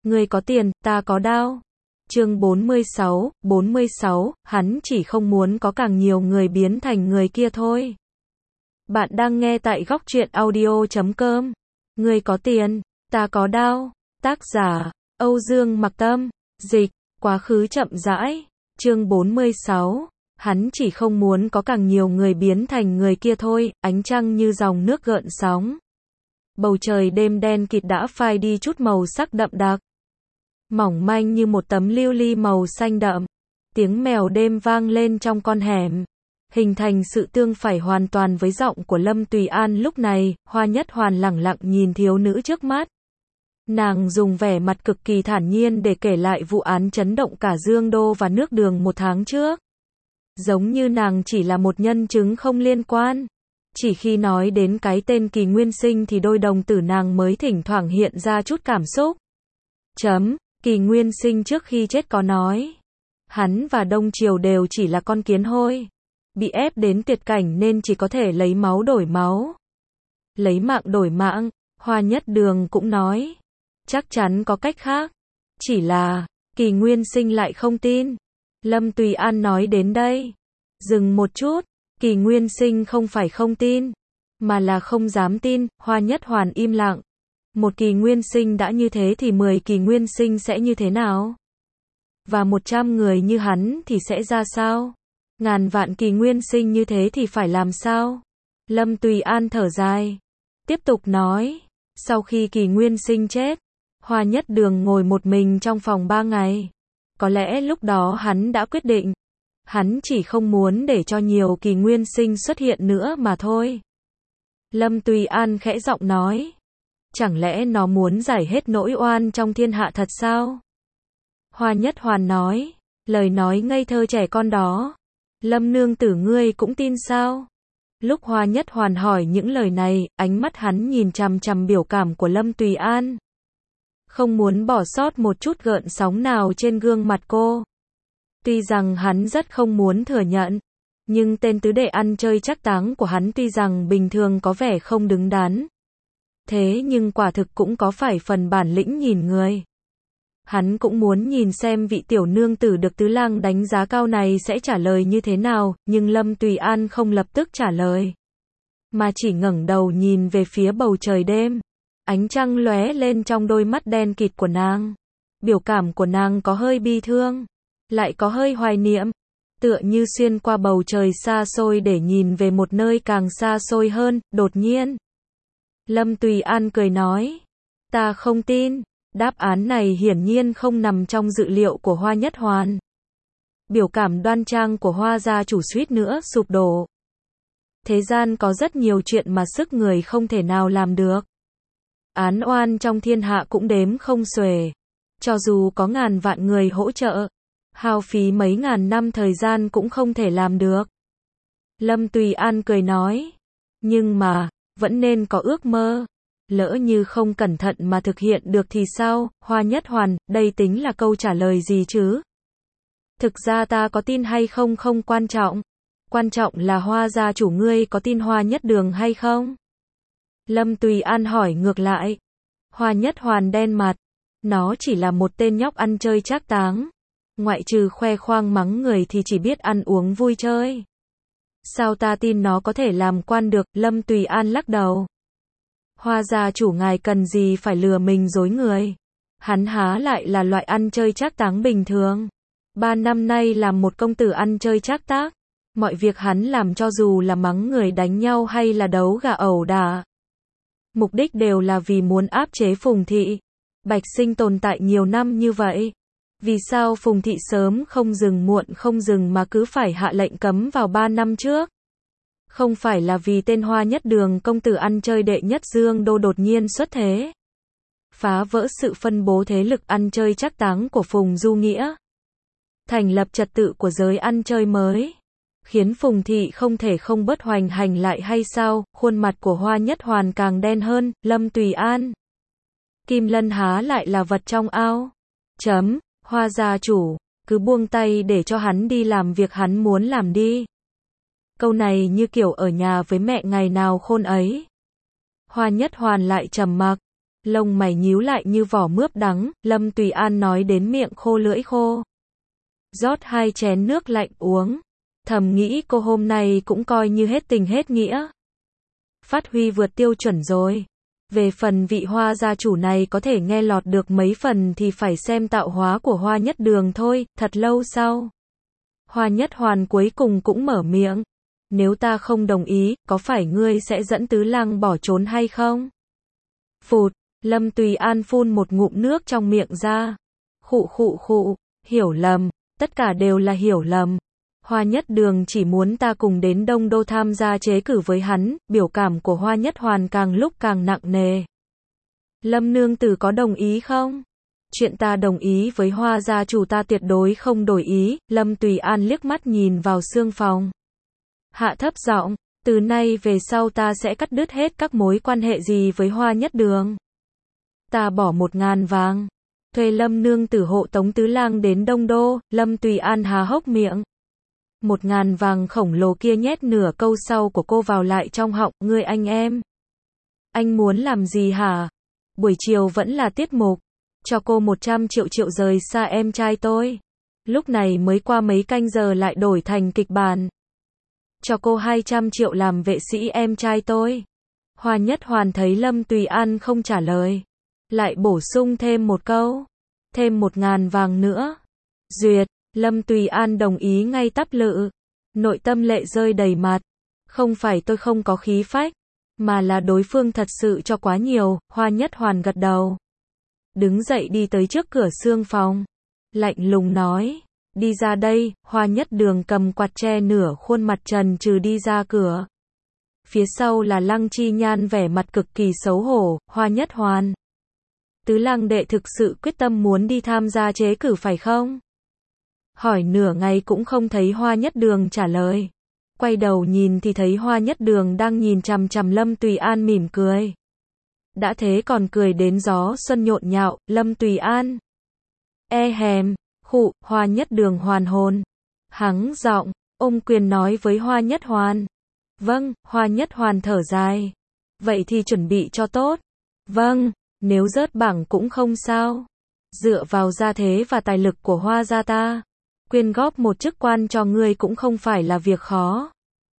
Ngươi có tiền, ta có đao. Chương 46, hắn chỉ không muốn có càng nhiều người biến thành người kia thôi. Bạn đang nghe tại góc truyện audio.com. Ngươi có tiền, ta có đao. Tác giả, Âu Dương Mặc Tâm. Dịch, quá khứ chậm rãi. Chương 46. Hắn chỉ không muốn có càng nhiều người biến thành người kia thôi. Ánh trăng như dòng nước gợn sóng. Bầu trời đêm đen kịt đã phai đi chút màu sắc đậm đặc. Mỏng manh như một tấm lưu ly màu xanh đậm. Tiếng mèo đêm vang lên trong con hẻm, hình thành sự tương phản hoàn toàn với giọng của Lâm Tùy An lúc này. Hoa Nhất Hoàn lẳng lặng nhìn thiếu nữ trước mắt. Nàng dùng vẻ mặt cực kỳ thản nhiên để kể lại vụ án chấn động cả Dương Đô và nước Đường một tháng trước. Giống như nàng chỉ là một nhân chứng không liên quan. Chỉ khi nói đến cái tên Kỳ Nguyên Sinh thì đôi đồng tử nàng mới thỉnh thoảng hiện ra chút cảm xúc. Kỳ Nguyên Sinh trước khi chết có nói, hắn và Đông Triều đều chỉ là con kiến hôi, bị ép đến tuyệt cảnh nên chỉ có thể lấy máu đổi máu, lấy mạng đổi mạng. Hoa Nhất Đường cũng nói, chắc chắn có cách khác, chỉ là Kỳ Nguyên Sinh lại không tin. Lâm Tùy An nói đến đây, dừng một chút. Kỳ Nguyên Sinh không phải không tin, mà là không dám tin. Hoa Nhất Hoàn im lặng. Một Kỳ Nguyên Sinh đã như thế thì 10 Kỳ Nguyên Sinh sẽ như thế nào? Và 100 người như hắn thì sẽ ra sao? Ngàn vạn Kỳ Nguyên Sinh như thế thì phải làm sao? Lâm Tùy An thở dài, tiếp tục nói, sau khi Kỳ Nguyên Sinh chết, Hoa Nhất Đường ngồi một mình trong phòng 3 ngày. Có lẽ lúc đó hắn đã quyết định, hắn chỉ không muốn để cho nhiều Kỳ Nguyên Sinh xuất hiện nữa mà thôi. Lâm Tùy An khẽ giọng nói, chẳng lẽ nó muốn giải hết nỗi oan trong thiên hạ thật sao? Hoa Nhất Hoàn nói, lời nói ngây thơ trẻ con đó, Lâm nương tử ngươi cũng tin sao? Lúc Hoa Nhất Hoàn hỏi những lời này, ánh mắt hắn nhìn chằm chằm biểu cảm của Lâm Tùy An, không muốn bỏ sót một chút gợn sóng nào trên gương mặt cô. Tuy rằng hắn rất không muốn thừa nhận, nhưng tên tứ đệ ăn chơi trác táng của hắn tuy rằng bình thường có vẻ không đứng đắn, thế nhưng quả thực cũng có phải phần bản lĩnh nhìn người. Hắn cũng muốn nhìn xem vị tiểu nương tử được tứ lang đánh giá cao này sẽ trả lời như thế nào, nhưng Lâm Tùy An không lập tức trả lời, mà chỉ ngẩng đầu nhìn về phía bầu trời đêm. Ánh trăng lóe lên trong đôi mắt đen kịt của nàng. Biểu cảm của nàng có hơi bi thương, lại có hơi hoài niệm, tựa như xuyên qua bầu trời xa xôi để nhìn về một nơi càng xa xôi hơn. Đột nhiên, Lâm Tùy An cười nói, ta không tin. Đáp án này hiển nhiên không nằm trong dự liệu của Hoa Nhất Hoàn. Biểu cảm đoan trang của Hoa gia chủ suýt nữa sụp đổ. Thế gian có rất nhiều chuyện mà sức người không thể nào làm được. Án oan trong thiên hạ cũng đếm không xuể. Cho dù có ngàn vạn người hỗ trợ, hao phí mấy ngàn năm thời gian cũng không thể làm được. Lâm Tùy An cười nói, nhưng mà, vẫn nên có ước mơ. Lỡ như không cẩn thận mà thực hiện được thì sao? Hoa Nhất Hoàn, đây tính là câu trả lời gì chứ? Thực ra ta có tin hay không không quan trọng. Quan trọng là Hoa gia chủ ngươi có tin Hoa Nhất Đường hay không? Lâm Tùy An hỏi ngược lại. Hoa Nhất Hoàn đen mặt. Nó chỉ là một tên nhóc ăn chơi trác táng. Ngoại trừ khoe khoang mắng người thì chỉ biết ăn uống vui chơi. Sao ta tin nó có thể làm quan được? Lâm Tùy An lắc đầu. Hoa gia chủ ngài cần gì phải lừa mình dối người. Hắn há lại là loại ăn chơi trác táng bình thường. 3 năm nay làm một công tử ăn chơi trác táng. Mọi việc hắn làm cho dù là mắng người đánh nhau hay là đấu gà ẩu đả, mục đích đều là vì muốn áp chế Phùng thị. Bạch Sinh tồn tại nhiều năm như vậy, vì sao Phùng thị sớm không dừng muộn không dừng mà cứ phải hạ lệnh cấm vào 3 năm trước? Không phải là vì tên Hoa Nhất Đường công tử ăn chơi đệ nhất Dương Đô đột nhiên xuất thế, phá vỡ sự phân bố thế lực ăn chơi trác táng của Phùng Du Nghĩa, thành lập trật tự của giới ăn chơi mới, khiến Phùng thị không thể không bớt hoành hành lại hay sao? Khuôn mặt của Hoa Nhất Hoàn càng đen hơn. Lâm Tùy An, Kim Lân há lại là vật trong ao. Hoa gia chủ, cứ buông tay để cho hắn đi làm việc hắn muốn làm đi. Câu này như kiểu ở nhà với mẹ ngày nào khôn ấy. Hoa Nhất Hoàn lại trầm mặc. Lông mày nhíu lại như vỏ mướp đắng, Lâm Tùy An nói đến miệng khô lưỡi khô. Rót 2 chén nước lạnh uống. Thầm nghĩ cô hôm nay cũng coi như hết tình hết nghĩa. Phát huy vượt tiêu chuẩn rồi. Về phần vị Hoa gia chủ này có thể nghe lọt được mấy phần thì phải xem tạo hóa của Hoa Nhất Đường thôi. Thật lâu sau, Hoa Nhất Hoàn cuối cùng cũng mở miệng. Nếu ta không đồng ý, có phải ngươi sẽ dẫn Tứ Lăng bỏ trốn hay không? Phụt, Lâm Tùy An phun một ngụm nước trong miệng ra. Khụ, hiểu lầm, tất cả đều là hiểu lầm. Hoa Nhất Đường chỉ muốn ta cùng đến Đông Đô tham gia chế cử với hắn, biểu cảm của Hoa Nhất Hoàn càng lúc càng nặng nề. Lâm nương tử có đồng ý không? Chuyện ta đồng ý với Hoa gia chủ ta tuyệt đối không đổi ý. Lâm Tùy An liếc mắt nhìn vào xương phòng. Hạ thấp giọng, từ nay về sau ta sẽ cắt đứt hết các mối quan hệ gì với Hoa Nhất Đường. Ta bỏ 1.000 vàng. Thuê Lâm nương tử hộ tống Tứ Lang đến Đông Đô. Lâm Tùy An há hốc miệng. 1.000 vàng khổng lồ kia nhét nửa câu sau của cô vào lại trong họng. Ngươi anh em. Anh muốn làm gì hả? Buổi chiều vẫn là tiết mục. Cho cô 100 triệu rời xa em trai tôi. Lúc này mới qua mấy canh giờ lại đổi thành kịch bản. Cho cô 200 triệu làm vệ sĩ em trai tôi. Hoa Nhất Hoàn thấy Lâm Tùy An không trả lời. Lại bổ sung thêm một câu. Thêm 1.000 vàng nữa. Duyệt. Lâm Tùy An đồng ý ngay tắp lự. Nội tâm lệ rơi đầy mặt. Không phải tôi không có khí phách, mà là đối phương thật sự cho quá nhiều. Hoa Nhất Hoàn gật đầu. Đứng dậy đi tới trước cửa xương phòng. Lạnh lùng nói. Đi ra đây. Hoa Nhất Đường cầm quạt che nửa khuôn mặt trần trừ đi ra cửa. Phía sau là Lăng Chi Nhan vẻ mặt cực kỳ xấu hổ. Hoa Nhất Hoàn. Tứ Lang đệ thực sự quyết tâm muốn đi tham gia chế cử phải không? Hỏi nửa ngày cũng không thấy Hoa Nhất Đường trả lời. Quay đầu nhìn thì thấy Hoa Nhất Đường đang nhìn chằm chằm Lâm Tùy An mỉm cười. Đã thế còn cười đến gió xuân nhộn nhạo. Lâm Tùy An. Hèm. Khụ. Hoa Nhất Đường hoàn hồn. Hắng giọng, ôm quyền nói với Hoa Nhất Hoàn. Vâng. Hoa Nhất Hoàn thở dài. Vậy thì chuẩn bị cho tốt. Vâng. Nếu rớt bảng cũng không sao. Dựa vào gia thế và tài lực của Hoa gia ta, quyên góp một chức quan cho ngươi cũng không phải là việc khó.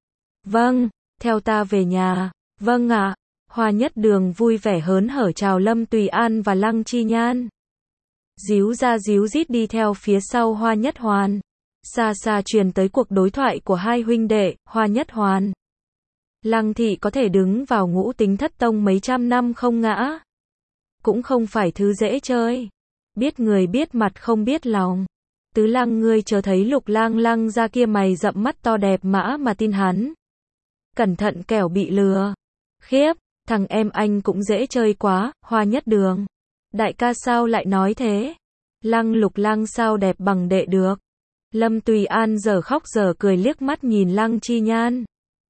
Vâng. Theo ta về nhà. Vâng ạ. Hoa Nhất Đường vui vẻ hớn hở chào Lâm Tùy An và Lăng Chi Nhan. Díu ra díu dít đi theo phía sau Hoa Nhất Hoàn. Xa xa truyền tới cuộc đối thoại của hai huynh đệ. Hoa Nhất Hoàn. Lăng thị có thể đứng vào ngũ tính thất tông mấy trăm năm không ngã. Cũng không phải thứ dễ chơi. Biết người biết mặt không biết lòng. Tứ Lăng ngươi chớ thấy Lục Lang Lăng ra kia mày rậm mắt to đẹp mà tin hắn. Cẩn thận kẻo bị lừa. Khiếp, thằng em anh cũng dễ chơi quá. Hoa Nhất Đường. Đại ca sao lại nói thế? Lục Lang sao đẹp bằng đệ được? Lâm Tùy An giờ khóc giờ cười liếc mắt nhìn Lăng Chi Nhan.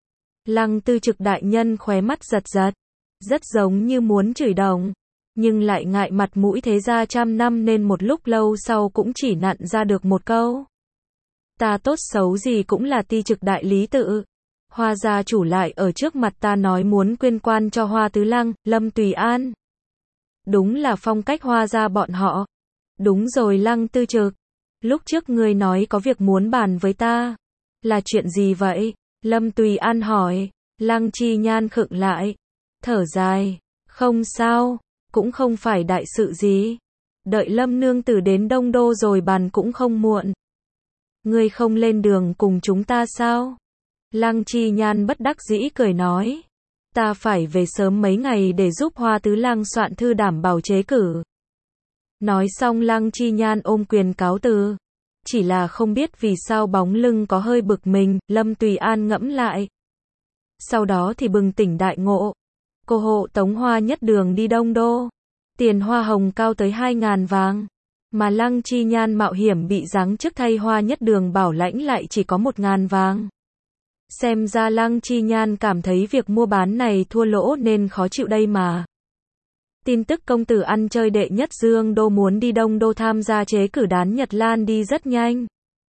Lăng Tư Trực đại nhân khóe mắt giật giật. Rất giống như muốn chửi đồng. Nhưng lại ngại mặt mũi thế gia trăm năm nên một lúc lâu sau cũng chỉ nặn ra được một câu. Ta tốt xấu gì cũng là Ti Trực đại lý tự. Hoa gia chủ lại ở trước mặt ta nói muốn quyên quan cho Hoa Tứ Lăng. Lâm Tùy An. Đúng là phong cách Hoa gia bọn họ. Đúng rồi Lăng Tư Trực. Lúc trước ngươi nói có việc muốn bàn với ta. Là chuyện gì vậy? Lâm Tùy An hỏi. Lăng Chi Nhan khựng lại. Thở dài. Không sao. Cũng không phải đại sự gì. Đợi Lâm nương tử đến Đông Đô rồi bàn cũng không muộn. Ngươi không lên đường cùng chúng ta sao? Lăng Chi Nhan bất đắc dĩ cười nói. Ta phải về sớm mấy ngày để giúp Hoa Tứ Lang soạn thư đảm bảo chế cử. Nói xong Lăng Chi Nhan ôm quyền cáo từ. Chỉ là không biết vì sao bóng lưng có hơi bực mình. Lâm Tùy An ngẫm lại. Sau đó thì bừng tỉnh đại ngộ. Cô hộ tống Hoa Nhất Đường đi Đông Đô. Tiền hoa hồng cao tới 2.000 vàng. Mà Lăng Chi Nhan mạo hiểm bị giáng chức thay Hoa Nhất Đường bảo lãnh lại chỉ có 1.000 vàng. Xem ra Lăng Chi Nhan cảm thấy việc mua bán này thua lỗ nên khó chịu đây mà. Tin tức công tử ăn chơi đệ nhất Dương Đô muốn đi Đông Đô tham gia chế cử đán Nhật lan đi rất nhanh.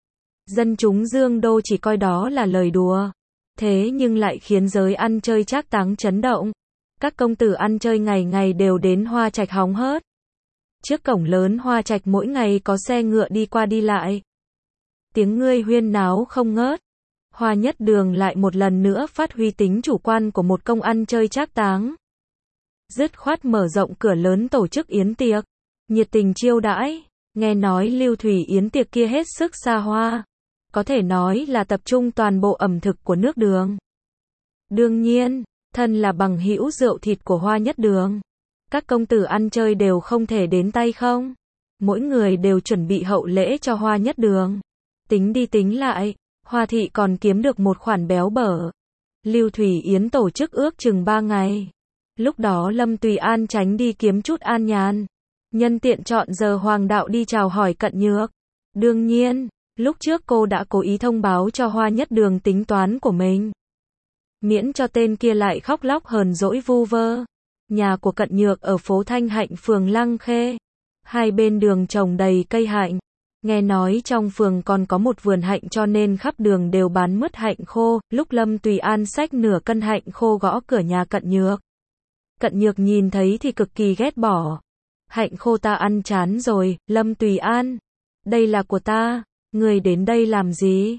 Dân chúng Dương Đô chỉ coi đó là lời đùa. Thế nhưng lại khiến giới ăn chơi trác táng chấn động. Các công tử ăn chơi ngày ngày đều đến Hoa Trạch hóng hớt. Trước cổng lớn Hoa Trạch mỗi ngày có xe ngựa đi qua đi lại. Tiếng ngươi huyên náo không ngớt. Hoa Nhất Đường lại một lần nữa phát huy tính chủ quan của một công ăn chơi trác táng. Dứt khoát mở rộng cửa lớn tổ chức yến tiệc, nhiệt tình chiêu đãi. Nghe nói Lưu Thủy yến tiệc kia hết sức xa hoa, có thể nói là tập trung toàn bộ ẩm thực của nước Đường. Đương nhiên, thân là bằng hữu rượu thịt của Hoa Nhất Đường, các công tử ăn chơi đều không thể đến tay không. Mỗi người đều chuẩn bị hậu lễ cho Hoa Nhất Đường. Tính đi tính lại, Hoa thị còn kiếm được một khoản béo bở. Lưu Thủy yến tổ chức ước chừng 3 ngày. Lúc đó Lâm Tùy An tránh đi kiếm chút an nhàn, nhân tiện chọn giờ Hoàng đạo đi chào hỏi Cận Nhược. Đương nhiên, lúc trước cô đã cố ý thông báo cho Hoa Nhất Đường tính toán của mình, miễn cho tên kia lại khóc lóc hờn dỗi vu vơ. Nhà của Cận Nhược ở phố Thanh Hạnh phường Lăng Khê. Hai bên đường trồng đầy cây hạnh. Nghe nói trong phường còn có một vườn hạnh cho nên khắp đường đều bán mứt hạnh khô. Lúc Lâm Tùy An xách nửa cân hạnh khô gõ cửa nhà Cận Nhược. Cận Nhược nhìn thấy thì cực kỳ ghét bỏ. Hạnh khô ta ăn chán rồi, Lâm Tùy An. Đây là của ta, người đến đây làm gì?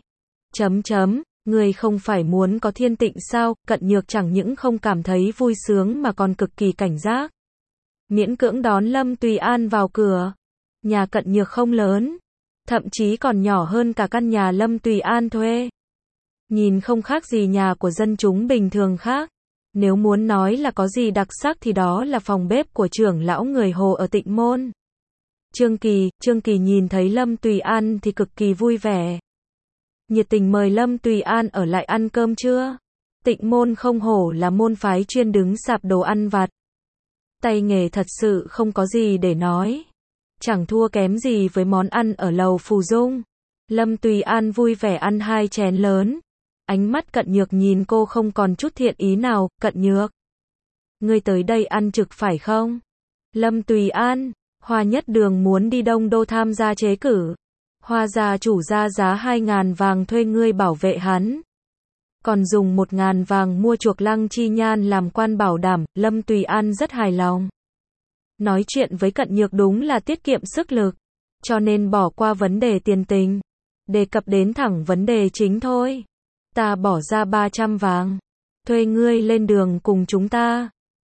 Người không phải muốn có thiên tịnh sao? Cận Nhược chẳng những không cảm thấy vui sướng mà còn cực kỳ cảnh giác. Miễn cưỡng đón Lâm Tùy An vào cửa. Nhà Cận Nhược không lớn, thậm chí còn nhỏ hơn cả căn nhà Lâm Tùy An thuê. Nhìn không khác gì nhà của dân chúng bình thường khác. Nếu muốn nói là có gì đặc sắc thì đó là phòng bếp của trưởng lão người Hồ ở Tịnh Môn. Trương Kỳ nhìn thấy Lâm Tùy An thì cực kỳ vui vẻ. Nhiệt tình mời Lâm Tùy An ở lại ăn cơm trưa. Tịnh Môn không hổ là môn phái chuyên đứng sạp đồ ăn vặt. Tay nghề thật sự không có gì để nói. Chẳng thua kém gì với món ăn ở lầu Phù Dung. Lâm Tùy An vui vẻ ăn 2 chén lớn. Ánh mắt Cận Nhược nhìn cô không còn chút thiện ý nào. Cận Nhược, ngươi tới đây ăn trực phải không? Lâm Tùy An, Hoa Nhất Đường muốn đi Đông Đô tham gia chế cử. Hoa gia chủ ra giá 2.000 vàng thuê ngươi bảo vệ hắn. Còn dùng 1.000 vàng mua chuộc Lăng Chi Nhan làm quan bảo đảm. Lâm Tùy An rất hài lòng. Nói chuyện với Cận Nhược đúng là tiết kiệm sức lực, cho nên bỏ qua vấn đề tiền tình, đề cập đến thẳng vấn đề chính thôi. Ta bỏ ra 300 vàng, thuê ngươi lên đường cùng chúng ta.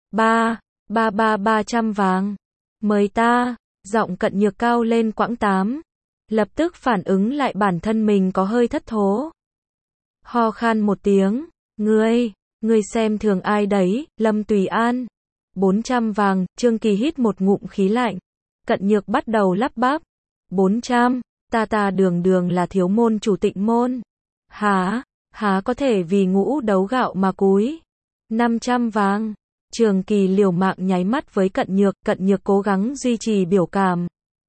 300 vàng. Mời ta. Giọng Cận Nhược cao lên quãng 8. Lập tức phản ứng lại bản thân mình có hơi thất thố. Ho khan một tiếng. Ngươi xem thường ai đấy, Lâm Tùy An. 400 vàng. Trương Kỳ hít một ngụm khí lạnh. Cận Nhược bắt đầu lắp bắp. 400, ta đường là thiếu môn chủ Tịnh Môn. Há có thể vì ngũ đấu gạo mà cúi. 500 vàng. Trường Kỳ liều mạng nháy mắt với Cận Nhược cố gắng duy trì biểu cảm.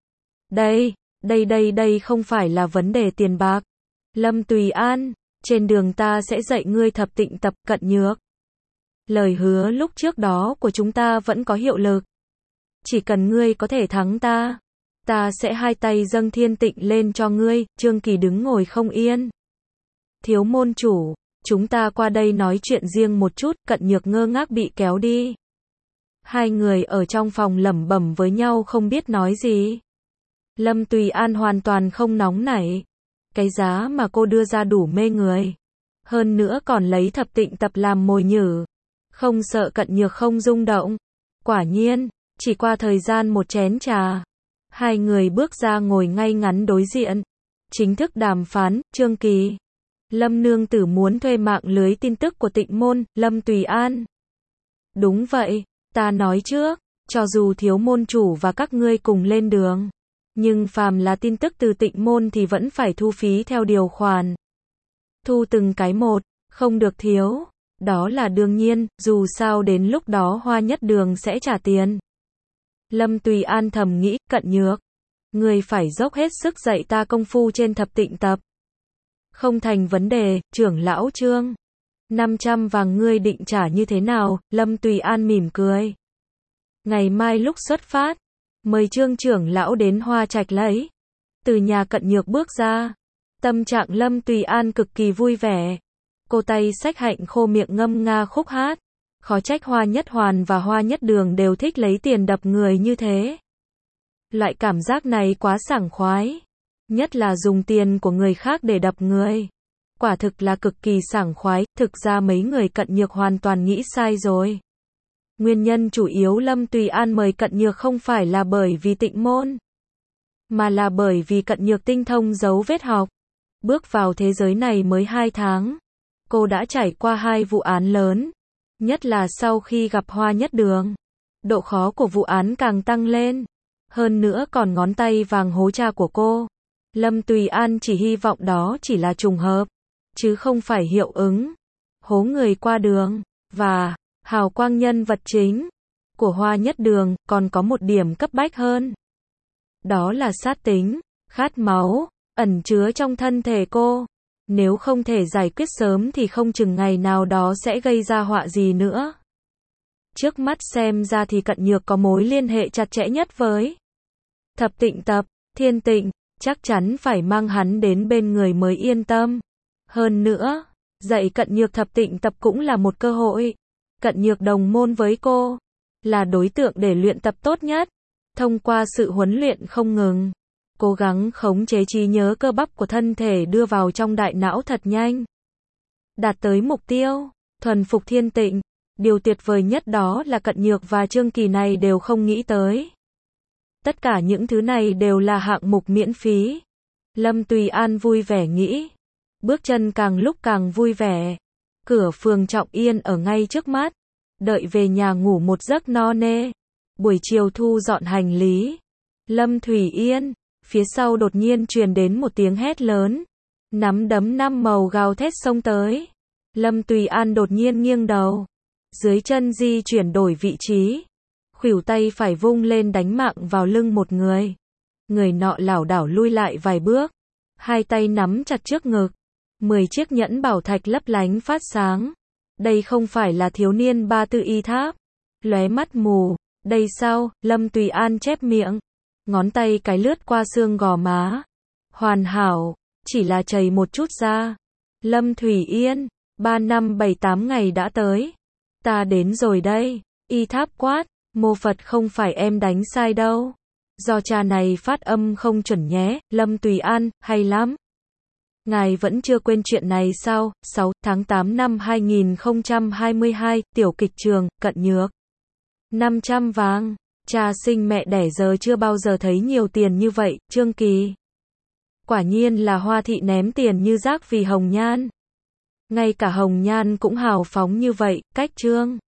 Đây không phải là vấn đề tiền bạc. Lâm Tùy An, trên đường ta sẽ dạy ngươi thập tịnh tập. Cận Nhược, lời hứa lúc trước đó của chúng ta vẫn có hiệu lực. Chỉ cần ngươi có thể thắng ta sẽ hai tay dâng thiên tịnh lên cho ngươi. Trương Kỳ đứng ngồi không yên. Thiếu môn chủ, chúng ta qua đây nói chuyện riêng một chút. Cận Nhược ngơ ngác bị kéo đi. Hai người ở trong phòng lẩm bẩm với nhau không biết nói gì. Lâm Tùy An hoàn toàn không nóng nảy. Cái giá mà cô đưa ra đủ mê người. Hơn nữa còn lấy thập tịnh tập làm mồi nhử. Không sợ Cận Nhược không rung động. Quả nhiên, chỉ qua thời gian một chén trà, hai người bước ra ngồi ngay ngắn đối diện. Chính thức đàm phán. Trương Kỳ, Lâm nương tử muốn thuê mạng lưới tin tức của Tịnh Môn. Lâm Tùy An, đúng vậy, ta nói trước, cho dù thiếu môn chủ và các ngươi cùng lên đường, nhưng phàm là tin tức từ Tịnh Môn thì vẫn phải thu phí theo điều khoản. Thu từng cái một, không được thiếu. Đó là đương nhiên, dù sao đến lúc đó Hoa Nhất Đường sẽ trả tiền. Lâm Tùy An thầm nghĩ. Cận Nhược, ngươi phải dốc hết sức dạy ta công phu trên thập tịnh tập. Không thành vấn đề, trưởng lão Trương. 500 vàng ngươi định trả như thế nào? Lâm Tùy An mỉm cười. Ngày mai lúc xuất phát, mời Trương trưởng lão đến Hoa Trạch lấy. Từ nhà Cận Nhược bước ra, tâm trạng Lâm Tùy An cực kỳ vui vẻ. Cô tay xách hạnh khô miệng ngâm nga khúc hát. Khó trách Hoa Nhất Hoàn và Hoa Nhất Đường đều thích lấy tiền đập người như thế. Loại cảm giác này quá sảng khoái. Nhất là dùng tiền của người khác để đập người. Quả thực là cực kỳ sảng khoái, thực ra mấy người Cận Nhược hoàn toàn nghĩ sai rồi. Nguyên nhân chủ yếu Lâm Tùy An mời Cận Nhược không phải là bởi vì tịnh môn, mà là bởi vì Cận Nhược tinh thông dấu vết học. Bước vào thế giới này mới 2 tháng. Cô đã trải qua 2 vụ án lớn. Nhất là sau khi gặp Hoa Nhất Đường. Độ khó của vụ án càng tăng lên. Hơn nữa còn ngón tay vàng hố cha của cô. Lâm Tùy An chỉ hy vọng đó chỉ là trùng hợp, chứ không phải hiệu ứng. Hố người qua đường, và hào quang nhân vật chính của Hoa Nhất Đường còn có một điểm cấp bách hơn. Đó là sát tính, khát máu, ẩn chứa trong thân thể cô. Nếu không thể giải quyết sớm thì không chừng ngày nào đó sẽ gây ra họa gì nữa. Trước mắt xem ra thì Cận Nhược có mối liên hệ chặt chẽ nhất với Thập Tịnh Tập, Thiên Tịnh, chắc chắn phải mang hắn đến bên người mới yên tâm. Hơn nữa, dạy Cận Nhược Thập Tịnh Tập cũng là một cơ hội. Cận Nhược đồng môn với cô, là đối tượng để luyện tập tốt nhất. Thông qua sự huấn luyện không ngừng, cố gắng khống chế trí nhớ cơ bắp của thân thể đưa vào trong đại não thật nhanh. Đạt tới mục tiêu, thuần phục Thiên Tịnh. Điều tuyệt vời nhất đó là Cận Nhược và Trương Kỳ này đều không nghĩ tới. Tất cả những thứ này đều là hạng mục miễn phí. Lâm Tùy An vui vẻ nghĩ. Bước chân càng lúc càng vui vẻ. Cửa phường Trọng Yên ở ngay trước mắt. Đợi về nhà ngủ một giấc no nê. Buổi chiều thu dọn hành lý. Lâm Thủy Yên. Phía sau đột nhiên truyền đến một tiếng hét lớn. Nắm đấm 5 màu gào thét xông tới. Lâm Tùy An đột nhiên nghiêng đầu. Dưới chân di chuyển đổi vị trí. Khuỷu tay phải vung lên đánh mạng vào lưng một người. Người nọ lảo đảo lui lại vài bước. Hai tay nắm chặt trước ngực. 10 chiếc nhẫn bảo thạch lấp lánh phát sáng. Đây không phải là thiếu niên Ba Tư Y Tháp. Lóe mắt mù. Đây sao? Lâm Tùy An chép miệng. Ngón tay cái lướt qua xương gò má. Hoàn hảo. Chỉ là chảy một chút ra. Lâm Thủy Yên. 3 năm 7-8 ngày đã tới. Ta đến rồi đây. Y Tháp quát. Mô Phật không phải em đánh sai đâu. Do cha này phát âm không chuẩn nhé. Lâm Tùy An, hay lắm. Ngài vẫn chưa quên chuyện này sao? 6 tháng 8 năm 2022, tiểu kịch trường, Cận Nhược. 500 vàng. Cha sinh mẹ đẻ giờ chưa bao giờ thấy nhiều tiền như vậy, Trương Kỳ. Quả nhiên là Hoa thị ném tiền như rác vì Hồng Nhan. Ngay cả Hồng Nhan cũng hào phóng như vậy, cách Trương